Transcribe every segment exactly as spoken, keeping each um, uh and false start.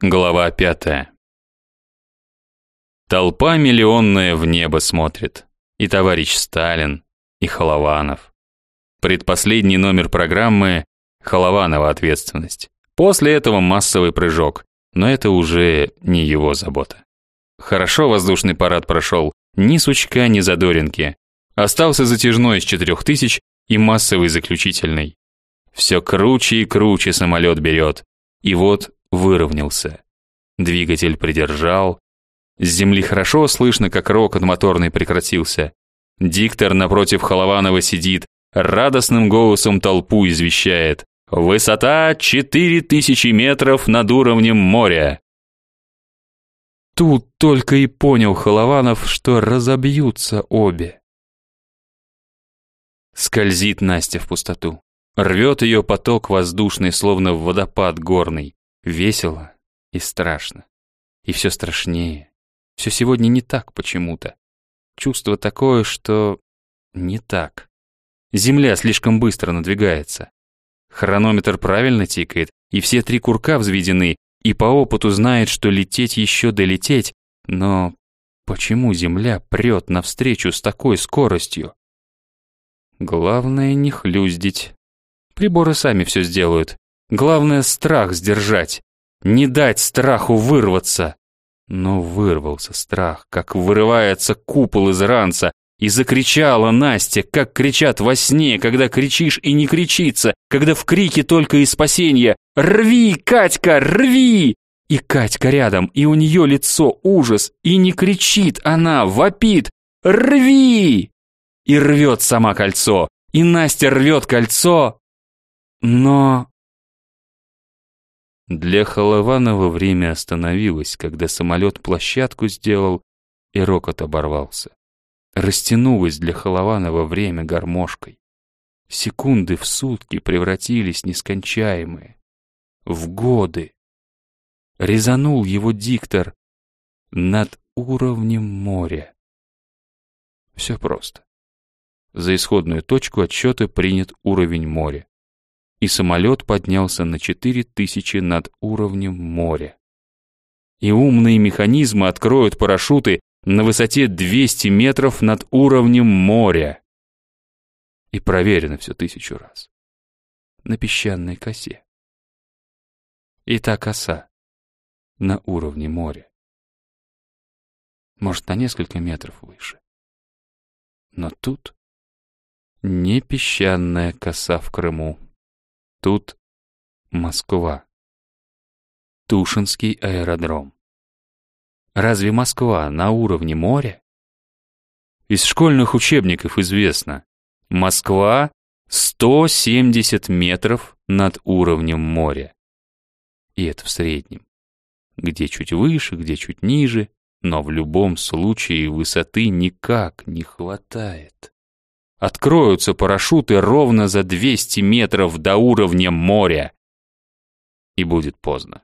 Глава пятая. Толпа миллионная в небо смотрит. И товарищ Сталин, и Холованов. Предпоследний номер программы — Холованова ответственность. После этого массовый прыжок, но это уже не его забота. Хорошо воздушный парад прошел, ни сучка, ни задоринки. Остался затяжной из четырех тысяч и массовый заключительный. Все круче и круче самолет берет. И вот выровнялся. Двигатель придержал. С земли хорошо слышно, как рокот моторный прекратился. Диктор напротив Холованова сидит, радостным голосом толпу извещает: «Высота четыре тысячи метров над уровнем моря». Тут только и понял Холованов, что разобьются обе. Скользит Настя в пустоту. Рвет ее поток воздушный, словно водопад горный. Весело и страшно. И все страшнее. Все сегодня не так почему-то. Чувство такое, что не так. Земля слишком быстро надвигается. Хронометр правильно тикает, и все три курка взведены, и по опыту знает, что лететь еще долететь, но почему Земля прет навстречу с такой скоростью? Главное не хлюздить. Приборы сами все сделают. Главное страх сдержать, не дать страху вырваться. Но вырвался страх, как вырывается купол из ранца, и закричала Настя, как кричат во сне, когда кричишь и не кричится, когда в крике только и спасенье: «Рви, Катька, рви!» И Катька рядом, и у нее лицо ужас, и не кричит она, вопит: «Рви!» И рвет сама кольцо, и Настя рвет кольцо, но... Для Холованова время остановилось, когда самолет площадку сделал, и рокот оборвался. Растянулось для Холованова время гармошкой. Секунды в сутки превратились нескончаемые. В годы. Резанул его диктор над уровнем моря. Все просто. За исходную точку отсчета принят уровень моря. И самолет поднялся на четыре тысячи над уровнем моря. И умные механизмы откроют парашюты на высоте двести метров над уровнем моря. И проверено все тысячу раз. На песчаной косе. И та коса на уровне моря. Может, на несколько метров выше. Но тут не песчаная коса в Крыму. Тут Москва. Тушинский аэродром. Разве Москва на уровне моря? Из школьных учебников известно: Москва сто семьдесят метров над уровнем моря. И это в среднем. Где чуть выше, где чуть ниже, но в любом случае высоты никак не хватает. Откроются парашюты ровно за двести метров до уровня моря. И будет поздно.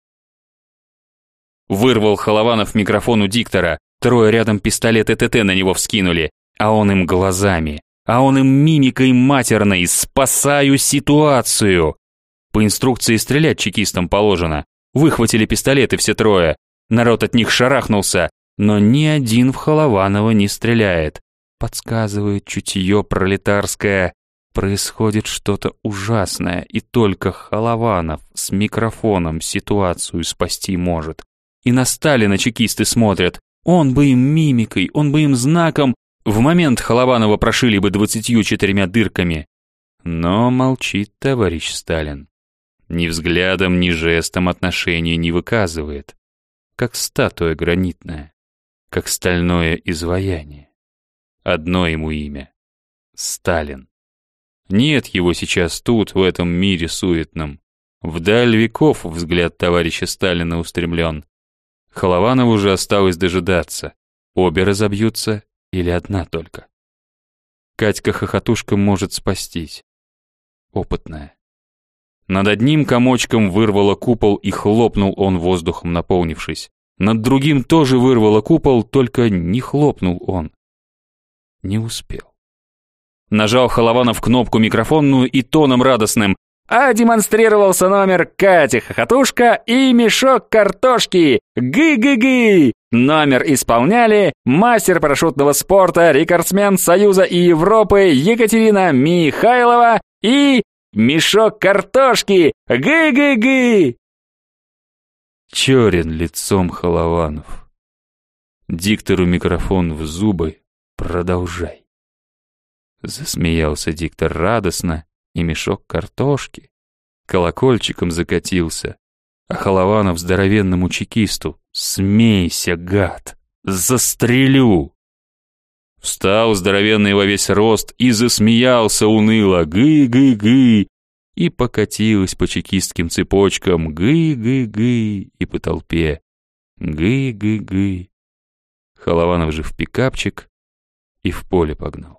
Вырвал Холованов микрофон у диктора. Трое рядом пистолеты ТТ на него вскинули. А он им глазами, а он им мимикой матерной: «Спасаю ситуацию!» По инструкции стрелять чекистам положено. Выхватили пистолеты все трое. Народ от них шарахнулся, но ни один в Холованова не стреляет. Подсказывает чутье пролетарское: происходит что-то ужасное, и только Холованов с микрофоном ситуацию спасти может. И на Сталина чекисты смотрят. Он бы им мимикой, он бы им знаком в момент Холованова прошили бы двадцатью четырьмя дырками. Но молчит товарищ Сталин. Ни взглядом, ни жестом отношения не выказывает. Как статуя гранитная, как стальное изваяние. Одно ему имя — Сталин. Нет его сейчас тут, в этом мире суетном. Вдаль веков взгляд товарища Сталина устремлен. Холованову же осталось дожидаться. Обе разобьются или одна только. Катька-хохотушка может спастись. Опытная. Над одним комочком вырвало купол, и хлопнул он воздухом, наполнившись. Над другим тоже вырвало купол, только не хлопнул он. Не успел. Нажал Холованов кнопку микрофонную и тоном радостным: А демонстрировался номер Катя Хохотушка и мешок картошки. Гы-гы-гы! Номер исполняли мастер парашютного спорта, рекордсмен Союза и Европы Екатерина Михайлова и мешок картошки. Гы-гы-гы! Черен лицом Холованов. Диктору микрофон в зубы. Продолжай. Засмеялся диктор радостно, и мешок картошки колокольчиком закатился, а Холованов здоровенному чекисту: «Смейся, гад! Застрелю!» Встал здоровенный во весь рост и засмеялся уныло: «Гы-гы-гы!» И покатилась по чекистским цепочкам: «Гы-гы-гы!» И по толпе: «Гы-гы-гы!» Холованов же в пикапчик и в поле погнал.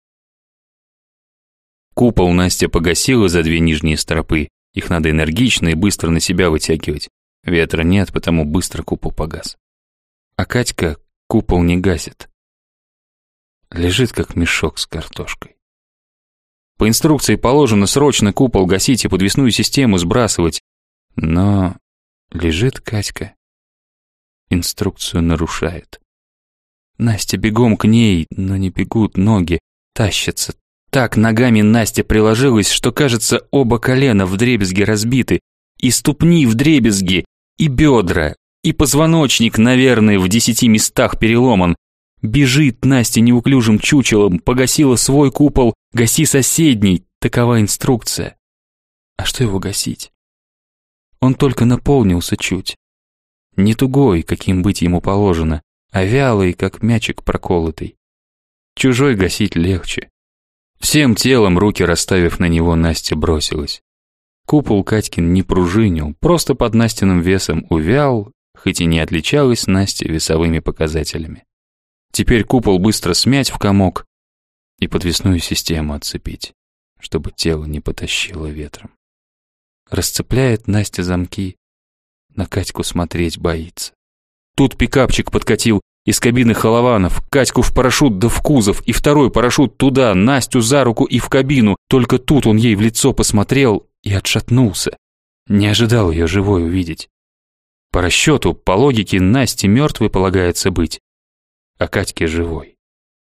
Купол Настя погасила за две нижние стропы. Их надо энергично и быстро на себя вытягивать. Ветра нет, потому быстро купол погас. А Катька купол не гасит. Лежит, как мешок с картошкой. По инструкции положено срочно купол гасить и подвесную систему сбрасывать. Но лежит Катька. Инструкцию нарушает. Настя бегом к ней, но не бегут ноги, тащатся. Так ногами Настя приложилась, что, кажется, оба колена вдребезги разбиты, и ступни вдребезги, и бедра, и позвоночник, наверное, в десяти местах переломан. Бежит Настя неуклюжим чучелом, погасила свой купол, гаси соседний, такова инструкция. А что его гасить? Он только наполнился чуть. Не тугой, каким быть ему положено, а вялый, как мячик проколотый. Чужой гасить легче. Всем телом, руки расставив на него, Настя бросилась. Купол Катькин не пружинил, просто под Настиным весом увял, хоть и не отличалась Настя весовыми показателями. Теперь купол быстро смять в комок и подвесную систему отцепить, чтобы тело не потащило ветром. Расцепляет Настя замки, на Катьку смотреть боится. Тут пикапчик подкатил, из кабины Холованов, Катьку в парашют да в кузов, и второй парашют туда, Настю за руку и в кабину. Только тут он ей в лицо посмотрел и отшатнулся. Не ожидал ее живой увидеть. По расчету, по логике, Насте мертвой полагается быть, а Катьке живой.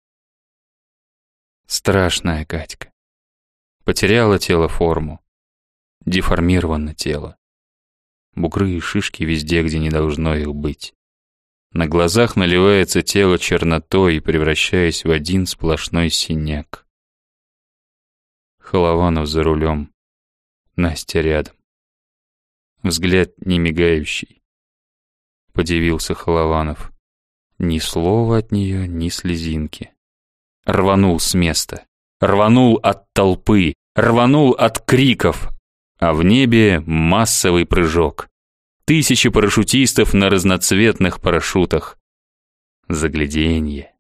Страшная Катька. Потеряла тело форму. Деформировано тело. Бугры и шишки везде, где не должно их быть. На глазах наливается тело чернотой, превращаясь в один сплошной синяк. Холованов за рулем. Настя рядом. Взгляд не мигающий. Подивился Холованов. Ни слова от нее, ни слезинки. Рванул с места. Рванул от толпы. Рванул от криков. А в небе массовый прыжок. Тысячи парашютистов на разноцветных парашютах. Загляденье.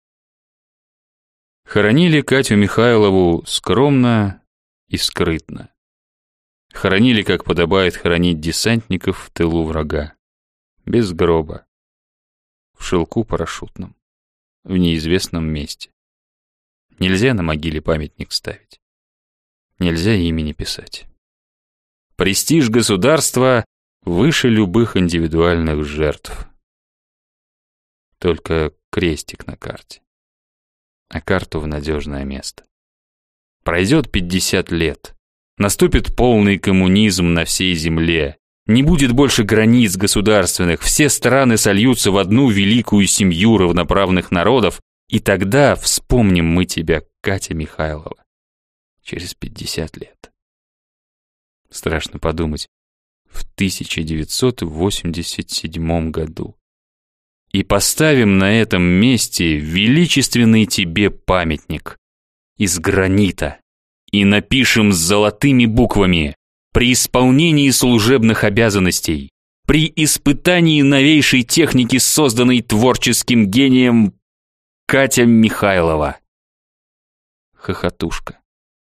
Хоронили Катю Михайлову скромно и скрытно. Хоронили, как подобает хоронить десантников в тылу врага. Без гроба. В шелку парашютном. В неизвестном месте. Нельзя на могиле памятник ставить. Нельзя имени писать. Престиж государства выше любых индивидуальных жертв. Только крестик на карте. А карту в надежное место. Пройдет пятьдесят лет. Наступит полный коммунизм на всей земле. Не будет больше границ государственных. Все страны сольются в одну великую семью равноправных народов. И тогда вспомним мы тебя, Катя Михайлова. Через пятьдесят лет. Страшно подумать. В тысяча девятьсот восемьдесят седьмом году. И поставим на этом месте величественный тебе памятник из гранита и напишем с золотыми буквами: при исполнении служебных обязанностей, при испытании новейшей техники, созданной творческим гением, Катя Михайлова. Хохотушка.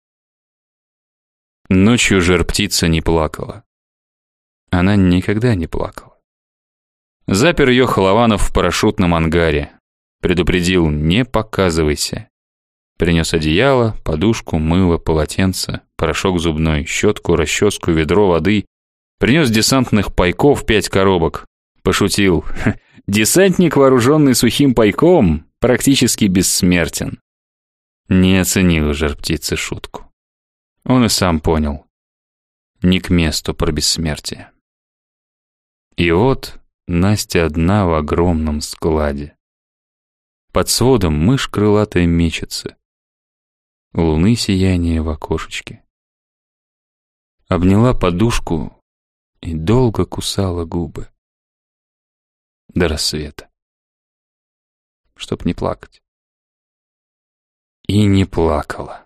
Ночью жар-птица не плакала. Она никогда не плакала. Запер ее Холованов в парашютном ангаре. Предупредил: не показывайся. Принес одеяло, подушку, мыло, полотенце, порошок зубной, щетку, расческу, ведро воды. Принес десантных пайков пять коробок. Пошутил. Десантник, вооруженный сухим пайком, практически бессмертен. Не оценил жар-птицы шутку. Он и сам понял. Не к месту про бессмертие. И вот Настя одна в огромном складе. Под сводом мышь крылатая мечется. Луны сияние в окошечке. Обняла подушку и долго кусала губы. До рассвета. Чтоб не плакать. И не плакала.